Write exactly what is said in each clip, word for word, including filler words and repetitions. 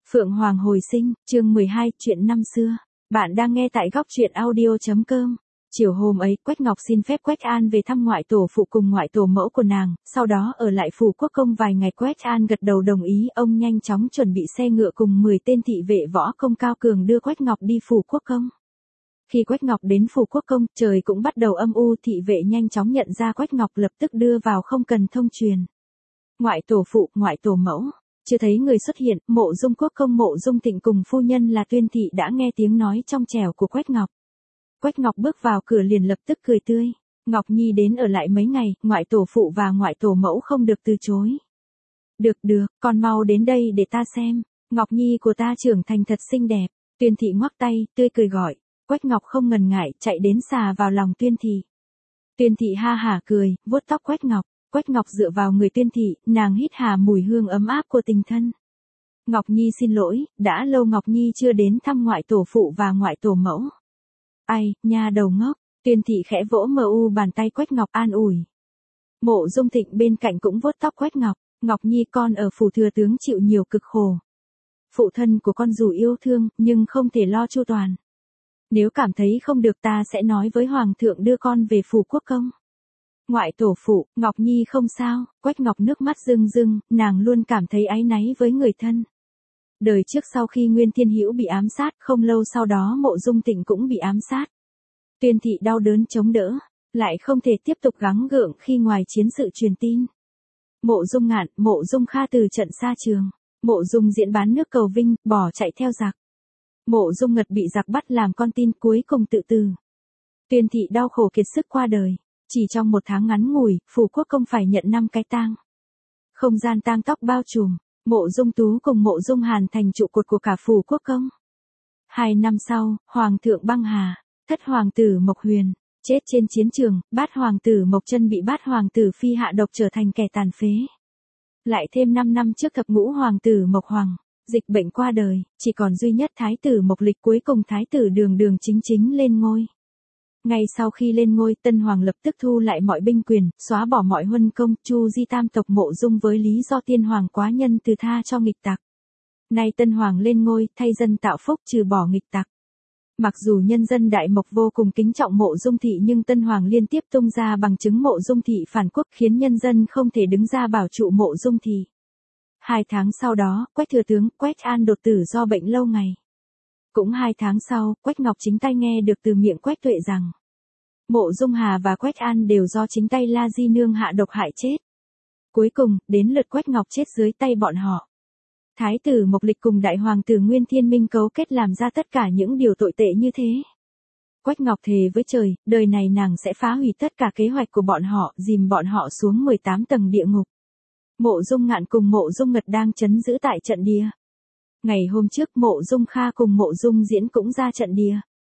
Phượng Hoàng hồi sinh, chương mười hai, chuyện năm xưa. Bạn đang nghe tại góc truyện audio.com. Chiều hôm ấy, Quách Ngọc xin phép Quách An về thăm ngoại tổ phụ cùng ngoại tổ mẫu của nàng, sau đó ở lại phủ quốc công vài ngày. Quách An gật đầu đồng ý, ông nhanh chóng chuẩn bị xe ngựa cùng mười tên thị vệ võ công cao cường đưa Quách Ngọc đi phủ quốc công. Khi Quách Ngọc đến phủ quốc công, trời cũng bắt đầu âm u, thị vệ nhanh chóng nhận ra Quách Ngọc lập tức đưa vào không cần thông truyền. Ngoại tổ phụ, ngoại tổ mẫu. Chưa thấy người xuất hiện, Mộ Dung quốc công Mộ Dung Thịnh cùng phu nhân là Tuyên Thị đã nghe tiếng nói trong trẻo của Quách Ngọc. Quách Ngọc bước vào cửa liền lập tức cười tươi. Ngọc Nhi đến ở lại mấy ngày, ngoại tổ phụ và ngoại tổ mẫu không được từ chối. Được được, con mau đến đây để ta xem. Ngọc Nhi của ta trưởng thành thật xinh đẹp. Tuyên Thị ngoắc tay, tươi cười gọi. Quách Ngọc không ngần ngại, chạy đến xà vào lòng Tuyên Thị. Tuyên Thị ha hả cười, vuốt tóc Quách Ngọc. Quách Ngọc dựa vào người Tuyên Thị, nàng hít hà mùi hương ấm áp của tình thân. Ngọc Nhi xin lỗi, đã lâu Ngọc Nhi chưa đến thăm ngoại tổ phụ và ngoại tổ mẫu. Ai, nha đầu ngốc. Tuyên Thị khẽ vỗ mờ u bàn tay Quách Ngọc an ủi. Mộ Dung Thịnh bên cạnh cũng vuốt tóc Quách Ngọc. Ngọc Nhi con ở phủ thừa tướng chịu nhiều cực khổ. Phụ thân của con dù yêu thương, nhưng không thể lo chu toàn. Nếu cảm thấy không được ta sẽ nói với Hoàng thượng đưa con về phủ quốc công. Ngoại tổ phụ, Ngọc Nhi không sao. Quách Ngọc nước mắt rưng rưng, nàng luôn cảm thấy áy náy với người thân. Đời trước sau khi Nguyên Thiên Hữu bị ám sát, không lâu sau đó Mộ Dung Thịnh cũng bị ám sát. Tuyên Thị đau đớn chống đỡ, lại không thể tiếp tục gắng gượng khi ngoài chiến sự truyền tin. Mộ Dung Ngạn, Mộ Dung Kha từ trận xa trường. Mộ Dung Diễn bán nước cầu vinh, bỏ chạy theo giặc. Mộ Dung Ngật bị giặc bắt làm con tin, cuối cùng tự tử. Tuyên Thị đau khổ kiệt sức qua đời. Chỉ trong một tháng ngắn ngủi, phủ quốc công phải nhận năm cái tang. Không gian tang tóc bao trùm, Mộ Dung Tú cùng Mộ Dung Hàn thành trụ cột của cả phủ quốc công. Hai năm sau, Hoàng thượng băng hà, thất hoàng tử Mộc Huyền, chết trên chiến trường, bát hoàng tử Mộc Chân bị bát hoàng tử Phi hạ độc trở thành kẻ tàn phế. Lại thêm năm năm trước thập ngũ hoàng tử Mộc Hoàng, dịch bệnh qua đời, chỉ còn duy nhất thái tử Mộc Lịch, cuối cùng thái tử Đường Đường chính chính lên ngôi. Ngay sau khi lên ngôi, Tân Hoàng lập tức thu lại mọi binh quyền, xóa bỏ mọi huân công, chu di tam tộc Mộ Dung với lý do Tiên Hoàng quá nhân từ tha cho nghịch tặc. Nay Tân Hoàng lên ngôi, thay dân tạo phúc, trừ bỏ nghịch tặc. Mặc dù nhân dân Đại Mộc vô cùng kính trọng Mộ Dung Thị, nhưng Tân Hoàng liên tiếp tung ra bằng chứng Mộ Dung Thị phản quốc, khiến nhân dân không thể đứng ra bảo trụ Mộ Dung Thị. Hai tháng sau đó, Quách thừa tướng, Quách An đột tử do bệnh lâu ngày. Cũng hai tháng sau, Quách Ngọc chính tay nghe được từ miệng Quách Tuệ rằng Mộ Dung Hà và Quách An đều do chính tay La Di Nương hạ độc hại chết. Cuối cùng, đến lượt Quách Ngọc chết dưới tay bọn họ. Thái tử Mộc Lịch cùng đại hoàng tử Nguyên Thiên Minh cấu kết làm ra tất cả những điều tội tệ như thế. Quách Ngọc thề với trời, đời này nàng sẽ phá hủy tất cả kế hoạch của bọn họ, dìm bọn họ xuống mười tám tầng địa ngục. Mộ Dung Ngạn cùng Mộ Dung Ngật đang trấn giữ tại trận địa. Ngày hôm trước Mộ Dung Kha cùng Mộ Dung Diễn cũng ra trận địa.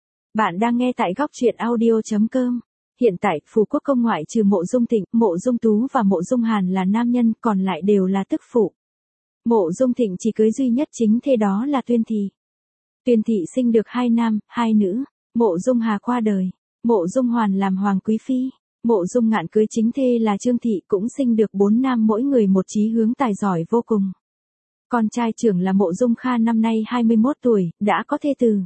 Bạn đang nghe tại góc truyện audio.com. Hiện tại, phủ quốc công ngoại trừ Mộ Dung Thịnh, Mộ Dung Tú và Mộ Dung Hàn là nam nhân, còn lại đều là tức phụ. Mộ Dung Thịnh chỉ cưới duy nhất chính thê, đó là Tuyên Thị. Tuyên Thị sinh được hai nam, hai nữ. Mộ Dung Hà qua đời. Mộ Dung Hoàn làm hoàng quý phi. Mộ Dung Ngạn cưới chính thê là Trương Thị, cũng sinh được bốn nam, mỗi người một chí hướng tài giỏi vô cùng. Con trai trưởng là Mộ Dung Kha năm nay hai mươi mốt tuổi, đã có thê tử.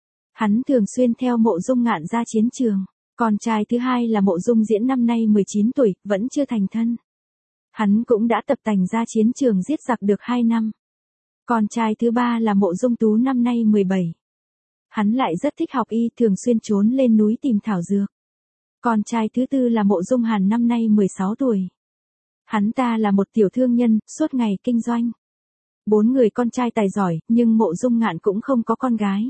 Hắn thường xuyên theo Mộ Dung Ngạn ra chiến trường. Con trai thứ hai là Mộ Dung Diễn năm nay mười chín tuổi, vẫn chưa thành thân. Hắn cũng đã tập tành ra chiến trường giết giặc được hai năm. Con trai thứ ba là Mộ Dung Tú năm nay mười bảy. Hắn lại rất thích học y, thường xuyên trốn lên núi tìm thảo dược. Con trai thứ tư là Mộ Dung Hàn năm nay mười sáu tuổi. Hắn ta là một tiểu thương nhân, suốt ngày kinh doanh. Bốn người con trai tài giỏi, nhưng Mộ Dung Ngạn cũng không có con gái.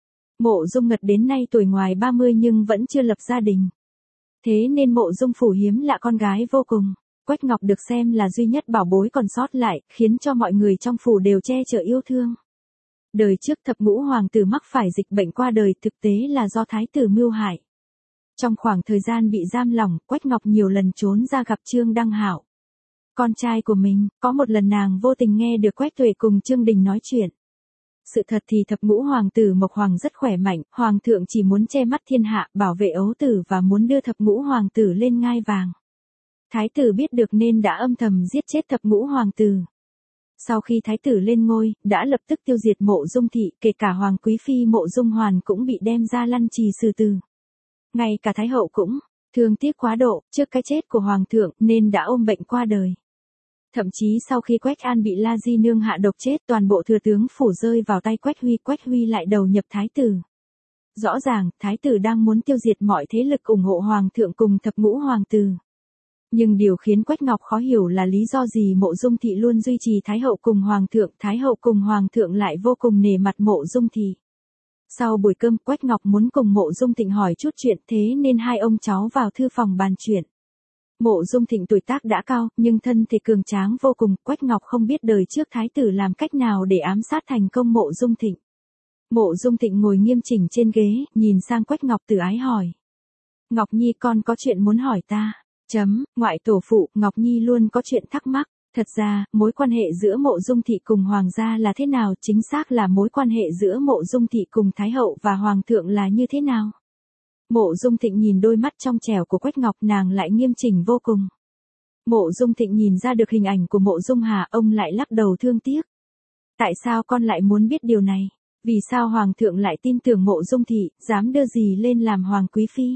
Mộ Dung Ngật đến nay tuổi ngoài ba mươi nhưng vẫn chưa lập gia đình. Thế nên Mộ Dung phủ hiếm lạ con gái vô cùng. Quách Ngọc được xem là duy nhất bảo bối còn sót lại, khiến cho mọi người trong phủ đều che chở yêu thương. Đời trước thập ngũ hoàng tử mắc phải dịch bệnh qua đời, thực tế là do thái tử mưu hại. Trong khoảng thời gian bị giam lỏng, Quách Ngọc nhiều lần trốn ra gặp Trương Đăng Hạo, con trai của mình. Có một lần nàng vô tình nghe được Quách Tuệ cùng Trương Đình nói chuyện. Sự thật thì thập ngũ hoàng tử Mộc Hoàng rất khỏe mạnh, hoàng thượng chỉ muốn che mắt thiên hạ, bảo vệ ấu tử và muốn đưa thập ngũ hoàng tử lên ngai vàng. Thái tử biết được nên đã âm thầm giết chết thập ngũ hoàng tử. Sau khi thái tử lên ngôi, đã lập tức tiêu diệt Mộ Dung thị, kể cả hoàng quý phi Mộ Dung Hoàn cũng bị đem ra lăng trì xử tử. Ngay cả thái hậu cũng thương tiếc quá độ trước cái chết của hoàng thượng nên đã ôm bệnh qua đời. Thậm chí sau khi Quách An bị La Di Nương hạ độc chết, toàn bộ thừa tướng phủ rơi vào tay Quách Huy, Quách Huy lại đầu nhập thái tử. Rõ ràng, thái tử đang muốn tiêu diệt mọi thế lực ủng hộ hoàng thượng cùng thập ngũ hoàng tử. Nhưng điều khiến Quách Ngọc khó hiểu là lý do gì Mộ Dung thị luôn duy trì thái hậu cùng hoàng thượng, thái hậu cùng hoàng thượng lại vô cùng nể mặt Mộ Dung thị. Sau buổi cơm, Quách Ngọc muốn cùng Mộ Dung Thịnh hỏi chút chuyện, thế nên hai ông cháu vào thư phòng bàn chuyện. Mộ Dung Thịnh tuổi tác đã cao, nhưng thân thể cường tráng vô cùng, Quách Ngọc không biết đời trước thái tử làm cách nào để ám sát thành công Mộ Dung Thịnh. Mộ Dung Thịnh ngồi nghiêm chỉnh trên ghế, nhìn sang Quách Ngọc từ ái hỏi. Ngọc Nhi con có chuyện muốn hỏi ta. Chấm, ngoại tổ phụ, Ngọc Nhi luôn có chuyện thắc mắc. Thật ra, mối quan hệ giữa Mộ Dung thị cùng hoàng gia là thế nào, chính xác là mối quan hệ giữa Mộ Dung thị cùng thái hậu và hoàng thượng là như thế nào? Mộ Dung Thịnh nhìn đôi mắt trong trẻo của Quách Ngọc, nàng lại nghiêm chỉnh vô cùng. Mộ Dung Thịnh nhìn ra được hình ảnh của Mộ Dung Hà, ông lại lắc đầu thương tiếc. Tại sao con lại muốn biết điều này? Vì sao hoàng thượng lại tin tưởng Mộ Dung thị, dám đưa dì lên làm hoàng quý phi?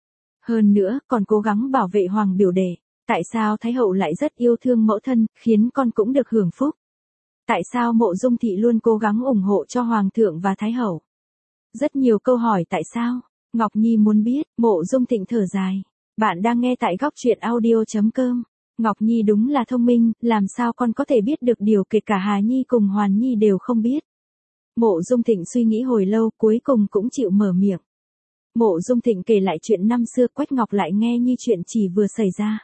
Hơn nữa, còn cố gắng bảo vệ hoàng biểu đệ. Tại sao thái hậu lại rất yêu thương mẫu thân, khiến con cũng được hưởng phúc? Tại sao Mộ Dung thị luôn cố gắng ủng hộ cho hoàng thượng và thái hậu? Rất nhiều câu hỏi tại sao? Ngọc Nhi muốn biết. Mộ Dung Thịnh thở dài. Bạn đang nghe tại góc truyện audio.com. Ngọc Nhi đúng là thông minh, làm sao con có thể biết được điều kể cả Hà Nhi cùng Hoàn Nhi đều không biết? Mộ Dung Thịnh suy nghĩ hồi lâu, cuối cùng cũng chịu mở miệng. Mộ Dung Thịnh kể lại chuyện năm xưa, Quách Ngọc lại nghe như chuyện chỉ vừa xảy ra.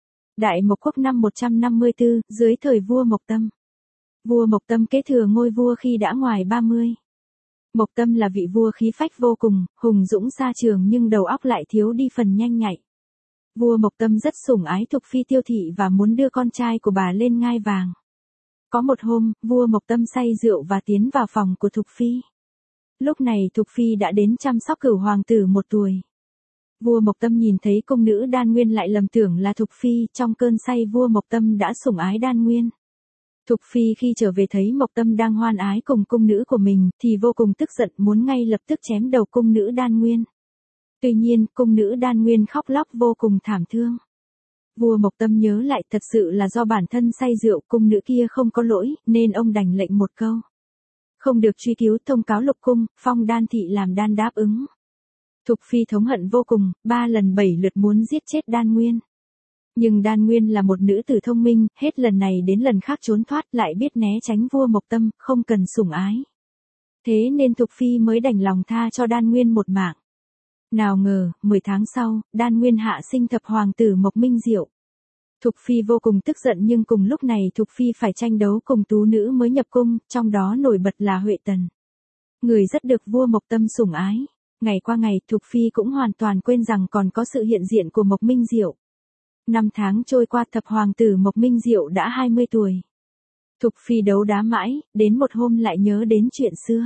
Đại Mộc Quốc năm một trăm năm mươi tư, dưới thời vua Mộc Tâm. Vua Mộc Tâm kế thừa ngôi vua khi đã ngoài ba mươi. Mộc Tâm là vị vua khí phách vô cùng, hùng dũng xa trường nhưng đầu óc lại thiếu đi phần nhanh nhạy. Vua Mộc Tâm rất sủng ái Thục Phi Tiêu Thị và muốn đưa con trai của bà lên ngai vàng. Có một hôm, vua Mộc Tâm say rượu và tiến vào phòng của Thục Phi. Lúc này Thục Phi đã đến chăm sóc cửu hoàng tử một tuổi. Vua Mộc Tâm nhìn thấy cung nữ Đan Nguyên lại lầm tưởng là Thục Phi, trong cơn say vua Mộc Tâm đã sủng ái Đan Nguyên. Thục Phi khi trở về thấy Mộc Tâm đang hoan ái cùng cung nữ của mình thì vô cùng tức giận, muốn ngay lập tức chém đầu cung nữ Đan Nguyên. Tuy nhiên, cung nữ Đan Nguyên khóc lóc vô cùng thảm thương. Vua Mộc Tâm nhớ lại thật sự là do bản thân say rượu, cung nữ kia không có lỗi, nên ông đành lệnh một câu. Không được truy cứu, thông cáo lục cung, phong Đan thị làm Đan đáp ứng. Thục Phi thống hận vô cùng, ba lần bảy lượt muốn giết chết Đan Nguyên. Nhưng Đan Nguyên là một nữ tử thông minh, hết lần này đến lần khác trốn thoát, lại biết né tránh vua Mộc Tâm, không cần sủng ái. Thế nên Thục Phi mới đành lòng tha cho Đan Nguyên một mạng. Nào ngờ, mười tháng sau, Đan Nguyên hạ sinh thập hoàng tử Mộc Minh Diệu. Thục Phi vô cùng tức giận, nhưng cùng lúc này Thục Phi phải tranh đấu cùng tú nữ mới nhập cung, trong đó nổi bật là Huệ Tần. Người rất được vua Mộc Tâm sủng ái. Ngày qua ngày, Thục Phi cũng hoàn toàn quên rằng còn có sự hiện diện của Mộc Minh Diệu. Năm tháng trôi qua, thập hoàng tử Mộc Minh Diệu đã hai mươi tuổi. Thục Phi đấu đá mãi, đến một hôm lại nhớ đến chuyện xưa.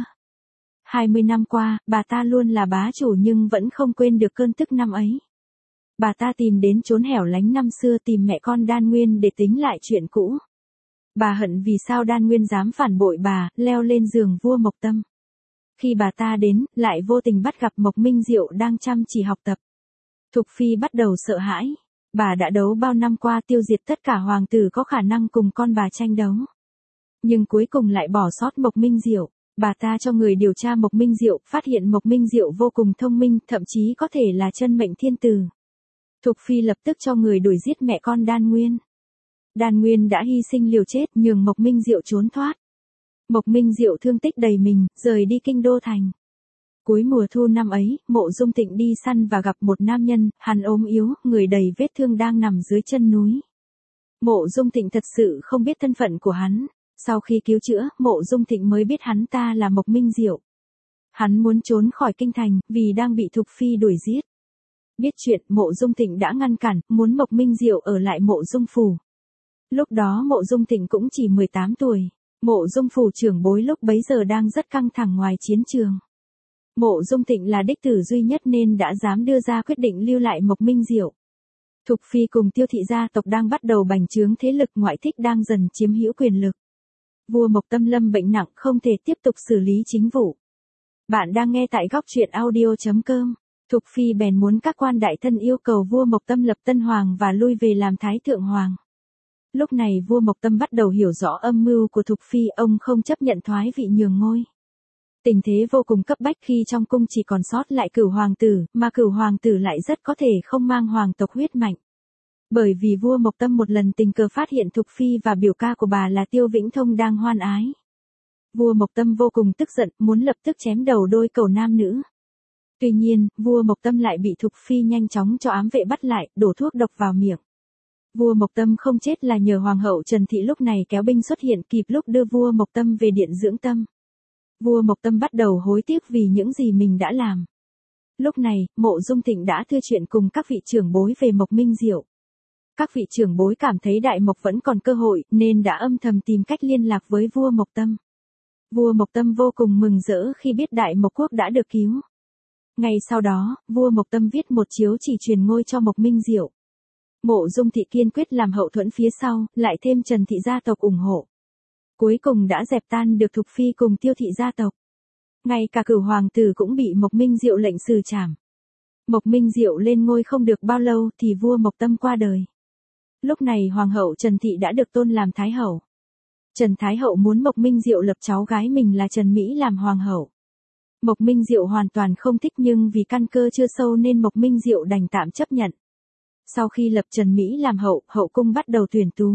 hai mươi năm qua, bà ta luôn là bá chủ nhưng vẫn không quên được cơn tức năm ấy. Bà ta tìm đến chốn hẻo lánh năm xưa tìm mẹ con Đan Nguyên để tính lại chuyện cũ. Bà hận vì sao Đan Nguyên dám phản bội bà, leo lên giường vua Mộc Tâm. Khi bà ta đến, lại vô tình bắt gặp Mộc Minh Diệu đang chăm chỉ học tập. Thục Phi bắt đầu sợ hãi. Bà đã đấu bao năm qua, tiêu diệt tất cả hoàng tử có khả năng cùng con bà tranh đấu. Nhưng cuối cùng lại bỏ sót Mộc Minh Diệu. Bà ta cho người điều tra Mộc Minh Diệu, phát hiện Mộc Minh Diệu vô cùng thông minh, thậm chí có thể là chân mệnh thiên tử. Thục Phi lập tức cho người đuổi giết mẹ con Đan Nguyên. Đan Nguyên đã hy sinh liều chết, nhường Mộc Minh Diệu trốn thoát. Mộc Minh Diệu thương tích đầy mình, rời đi kinh đô thành. Cuối mùa thu năm ấy, Mộ Dung Thịnh đi săn và gặp một nam nhân, hắn ốm yếu, người đầy vết thương đang nằm dưới chân núi. Mộ Dung Thịnh thật sự không biết thân phận của hắn. Sau khi cứu chữa, Mộ Dung Thịnh mới biết hắn ta là Mộc Minh Diệu. Hắn muốn trốn khỏi kinh thành, vì đang bị Thục Phi đuổi giết. Biết chuyện, Mộ Dung Thịnh đã ngăn cản, muốn Mộc Minh Diệu ở lại Mộ Dung phủ. Lúc đó Mộ Dung Thịnh cũng chỉ mười tám tuổi. Mộ Dung phủ trưởng bối lúc bấy giờ đang rất căng thẳng ngoài chiến trường. Mộ Dung Thịnh là đích tử duy nhất nên đã dám đưa ra quyết định lưu lại Mộc Minh Diệu. Thục Phi cùng Tiêu thị gia tộc đang bắt đầu bành trướng thế lực, ngoại thích đang dần chiếm hữu quyền lực. Vua Mộc Tâm lâm bệnh nặng không thể tiếp tục xử lý chính vụ. Bạn đang nghe tại góc truyện audio.com. Thục Phi bèn muốn các quan đại thân yêu cầu vua Mộc Tâm lập tân hoàng và lui về làm thái thượng hoàng. Lúc này vua Mộc Tâm bắt đầu hiểu rõ âm mưu của Thục Phi, ông không chấp nhận thoái vị nhường ngôi. Tình thế vô cùng cấp bách khi trong cung chỉ còn sót lại Cửu hoàng tử, mà Cửu hoàng tử lại rất có thể không mang hoàng tộc huyết mạch. Bởi vì vua Mộc Tâm một lần tình cờ phát hiện Thục Phi và biểu ca của bà là Tiêu Vĩnh Thông đang hoan ái. Vua Mộc Tâm vô cùng tức giận, muốn lập tức chém đầu đôi cầu nam nữ. Tuy nhiên, vua Mộc Tâm lại bị Thục Phi nhanh chóng cho ám vệ bắt lại, đổ thuốc độc vào miệng. Vua Mộc Tâm không chết là nhờ hoàng hậu Trần Thị lúc này kéo binh xuất hiện kịp lúc đưa vua Mộc Tâm về điện dưỡng tâm. Vua Mộc Tâm bắt đầu hối tiếc vì những gì mình đã làm. Lúc này, Mộ Dung Thịnh đã thưa chuyện cùng các vị trưởng bối về Mộc Minh Diệu. Các vị trưởng bối cảm thấy Đại Mộc vẫn còn cơ hội, nên đã âm thầm tìm cách liên lạc với vua Mộc Tâm. Vua Mộc Tâm vô cùng mừng rỡ khi biết Đại Mộc Quốc đã được cứu. Ngay sau đó, vua Mộc Tâm viết một chiếu chỉ truyền ngôi cho Mộc Minh Diệu. Mộ Dung Thị kiên quyết làm hậu thuẫn phía sau, lại thêm Trần Thị gia tộc ủng hộ. Cuối cùng đã dẹp tan được Thục Phi cùng Tiêu Thị gia tộc. Ngay cả Cửu hoàng tử cũng bị Mộc Minh Diệu lệnh xử trảm. Mộc Minh Diệu lên ngôi không được bao lâu thì vua Mộc Tâm qua đời. Lúc này hoàng hậu Trần Thị đã được tôn làm thái hậu. Trần Thái hậu muốn Mộc Minh Diệu lập cháu gái mình là Trần Mỹ làm hoàng hậu. Mộc Minh Diệu hoàn toàn không thích, nhưng vì căn cơ chưa sâu nên Mộc Minh Diệu đành tạm chấp nhận. Sau khi lập Trần Mỹ làm hậu, hậu cung bắt đầu tuyển tú.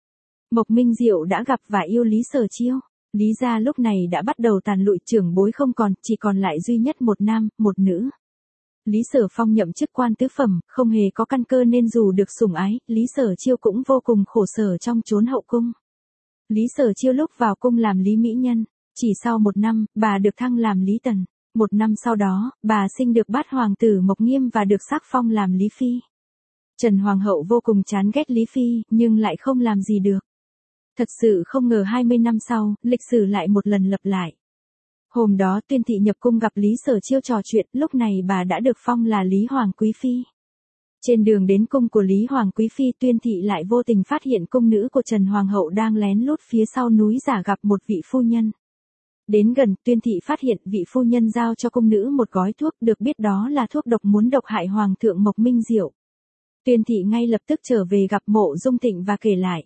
Mộc Minh Diệu đã gặp và yêu Lý Sở Chiêu. Lý gia lúc này đã bắt đầu tàn lụi, trưởng bối không còn, chỉ còn lại duy nhất một nam, một nữ. Lý Sở Phong nhậm chức quan tứ phẩm, không hề có căn cơ nên dù được sủng ái, Lý Sở Chiêu cũng vô cùng khổ sở trong chốn hậu cung. Lý Sở Chiêu lúc vào cung làm Lý Mỹ Nhân, chỉ sau một năm, bà được thăng làm Lý Tần. Một năm sau đó, bà sinh được bát hoàng tử Mộc Nghiêm và được sắc phong làm Lý Phi. Trần Hoàng hậu vô cùng chán ghét Lý Phi, nhưng lại không làm gì được. Thật sự không ngờ hai mươi năm sau, lịch sử lại một lần lặp lại. Hôm đó Tuyên Thị nhập cung gặp Lý Sở Chiêu trò chuyện, lúc này bà đã được phong là Lý Hoàng Quý Phi. Trên đường đến cung của Lý Hoàng Quý Phi, Tuyên Thị lại vô tình phát hiện cung nữ của Trần Hoàng hậu đang lén lút phía sau núi giả gặp một vị phu nhân. Đến gần, Tuyên Thị phát hiện vị phu nhân giao cho cung nữ một gói thuốc, được biết đó là thuốc độc muốn độc hại Hoàng thượng Mộc Minh Diệu. Tuyên Thị ngay lập tức trở về gặp Mộ Dung Thịnh và kể lại.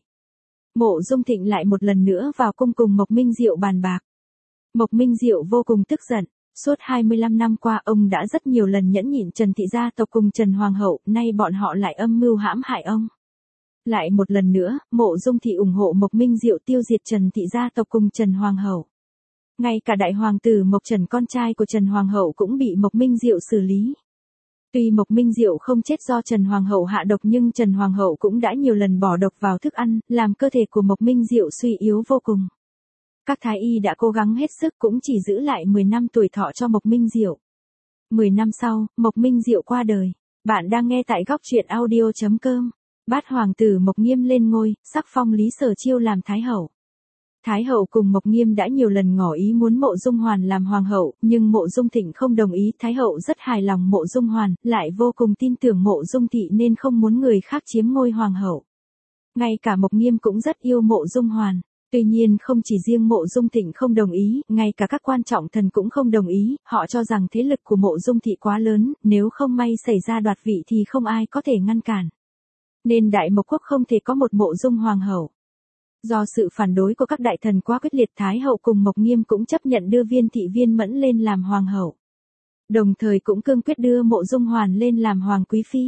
Mộ Dung Thịnh lại một lần nữa vào cung cùng Mộc Minh Diệu bàn bạc. Mộc Minh Diệu vô cùng tức giận. Suốt hai mươi lăm năm qua ông đã rất nhiều lần nhẫn nhịn Trần Thị gia tộc cùng Trần Hoàng hậu, nay bọn họ lại âm mưu hãm hại ông. Lại một lần nữa, Mộ Dung Thị ủng hộ Mộc Minh Diệu tiêu diệt Trần Thị gia tộc cùng Trần Hoàng hậu. Ngay cả đại hoàng tử Mộc Trần con trai của Trần Hoàng hậu cũng bị Mộc Minh Diệu xử lý. Tuy Mộc Minh Diệu không chết do Trần Hoàng hậu hạ độc, nhưng Trần Hoàng hậu cũng đã nhiều lần bỏ độc vào thức ăn, làm cơ thể của Mộc Minh Diệu suy yếu vô cùng. Các thái y đã cố gắng hết sức cũng chỉ giữ lại mười năm tuổi thọ cho Mộc Minh Diệu. mười năm sau, Mộc Minh Diệu qua đời. Bạn đang nghe tại góc truyện audio.com. Bát hoàng tử Mộc Nghiêm lên ngôi, sắc phong Lý Sở Chiêu làm thái hậu. Thái hậu cùng Mộc Nghiêm đã nhiều lần ngỏ ý muốn Mộ Dung Hoàn làm hoàng hậu, nhưng Mộ Dung Thịnh không đồng ý. Thái hậu rất hài lòng Mộ Dung Hoàn, lại vô cùng tin tưởng Mộ Dung Thị nên không muốn người khác chiếm ngôi hoàng hậu. Ngay cả Mộc Nghiêm cũng rất yêu Mộ Dung Hoàn. Tuy nhiên không chỉ riêng Mộ Dung Thịnh không đồng ý, ngay cả các quan trọng thần cũng không đồng ý, họ cho rằng thế lực của Mộ Dung Thị quá lớn, nếu không may xảy ra đoạt vị thì không ai có thể ngăn cản. Nên Đại Mộc Quốc không thể có một Mộ Dung hoàng hậu. Do sự phản đối của các đại thần quá quyết liệt, Thái hậu cùng Mộc Nghiêm cũng chấp nhận đưa Viên Thị Viên Mẫn lên làm hoàng hậu. Đồng thời cũng cương quyết đưa Mộ Dung Hoàn lên làm Hoàng Quý Phi.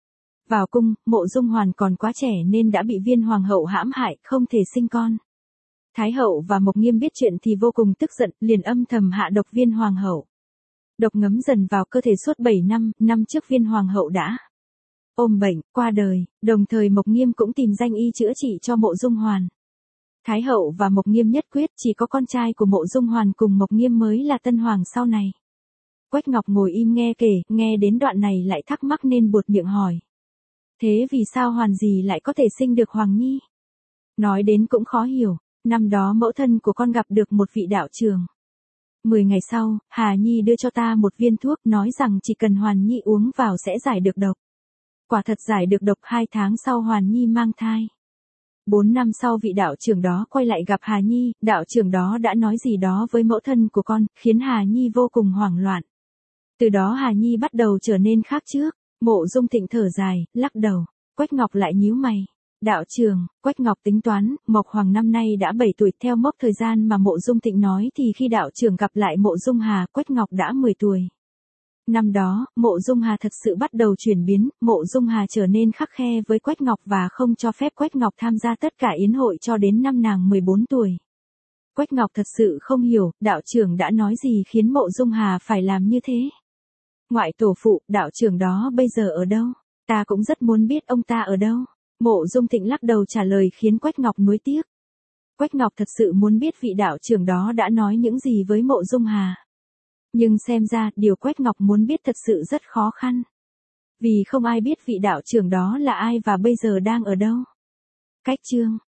Vào cung, Mộ Dung Hoàn còn quá trẻ nên đã bị Viên hoàng hậu hãm hại, không thể sinh con. Thái hậu và Mộc Nghiêm biết chuyện thì vô cùng tức giận, liền âm thầm hạ độc Viên hoàng hậu. Độc ngấm dần vào cơ thể suốt bảy năm, năm trước Viên hoàng hậu đã ôm bệnh, qua đời, đồng thời Mộc Nghiêm cũng tìm danh y chữa trị cho Mộ Dung Hoàn. Thái hậu và Mộc Nghiêm nhất quyết chỉ có con trai của Mộ Dung Hoàn cùng Mộc Nghiêm mới là tân hoàng sau này. Quách Ngọc ngồi im nghe kể, nghe đến đoạn này lại thắc mắc nên buột miệng hỏi. Thế vì sao Hoàn dì lại có thể sinh được Hoàng Nhi? Nói đến cũng khó hiểu, năm đó mẫu thân của con gặp được một vị đạo trưởng. Mười ngày sau, Hà Nhi đưa cho ta một viên thuốc nói rằng chỉ cần Hoàn Nhi uống vào sẽ giải được độc. Quả thật giải được độc, hai tháng sau Hoàn Nhi mang thai. Bốn năm sau vị đạo trưởng đó quay lại gặp Hà Nhi, đạo trưởng đó đã nói gì đó với mẫu thân của con, khiến Hà Nhi vô cùng hoảng loạn. Từ đó Hà Nhi bắt đầu trở nên khác trước. Mộ Dung Thịnh thở dài, lắc đầu. Quách Ngọc lại nhíu mày. Đạo trưởng, Quách Ngọc tính toán, Mộc Hoàng năm nay đã bảy tuổi, theo mốc thời gian mà Mộ Dung Thịnh nói thì khi đạo trưởng gặp lại Mộ Dung Hà, Quách Ngọc đã mười tuổi. Năm đó, Mộ Dung Hà thật sự bắt đầu chuyển biến, Mộ Dung Hà trở nên khắt khe với Quách Ngọc và không cho phép Quách Ngọc tham gia tất cả yến hội cho đến năm nàng mười bốn tuổi. Quách Ngọc thật sự không hiểu, đạo trưởng đã nói gì khiến Mộ Dung Hà phải làm như thế. Ngoại tổ phụ, đạo trưởng đó bây giờ ở đâu? Ta cũng rất muốn biết ông ta ở đâu. Mộ Dung Thịnh lắc đầu trả lời khiến Quách Ngọc nuối tiếc. Quách Ngọc thật sự muốn biết vị đạo trưởng đó đã nói những gì với Mộ Dung Hà. Nhưng xem ra, điều Quách Ngọc muốn biết thật sự rất khó khăn. Vì không ai biết vị đạo trưởng đó là ai và bây giờ đang ở đâu. Cách chương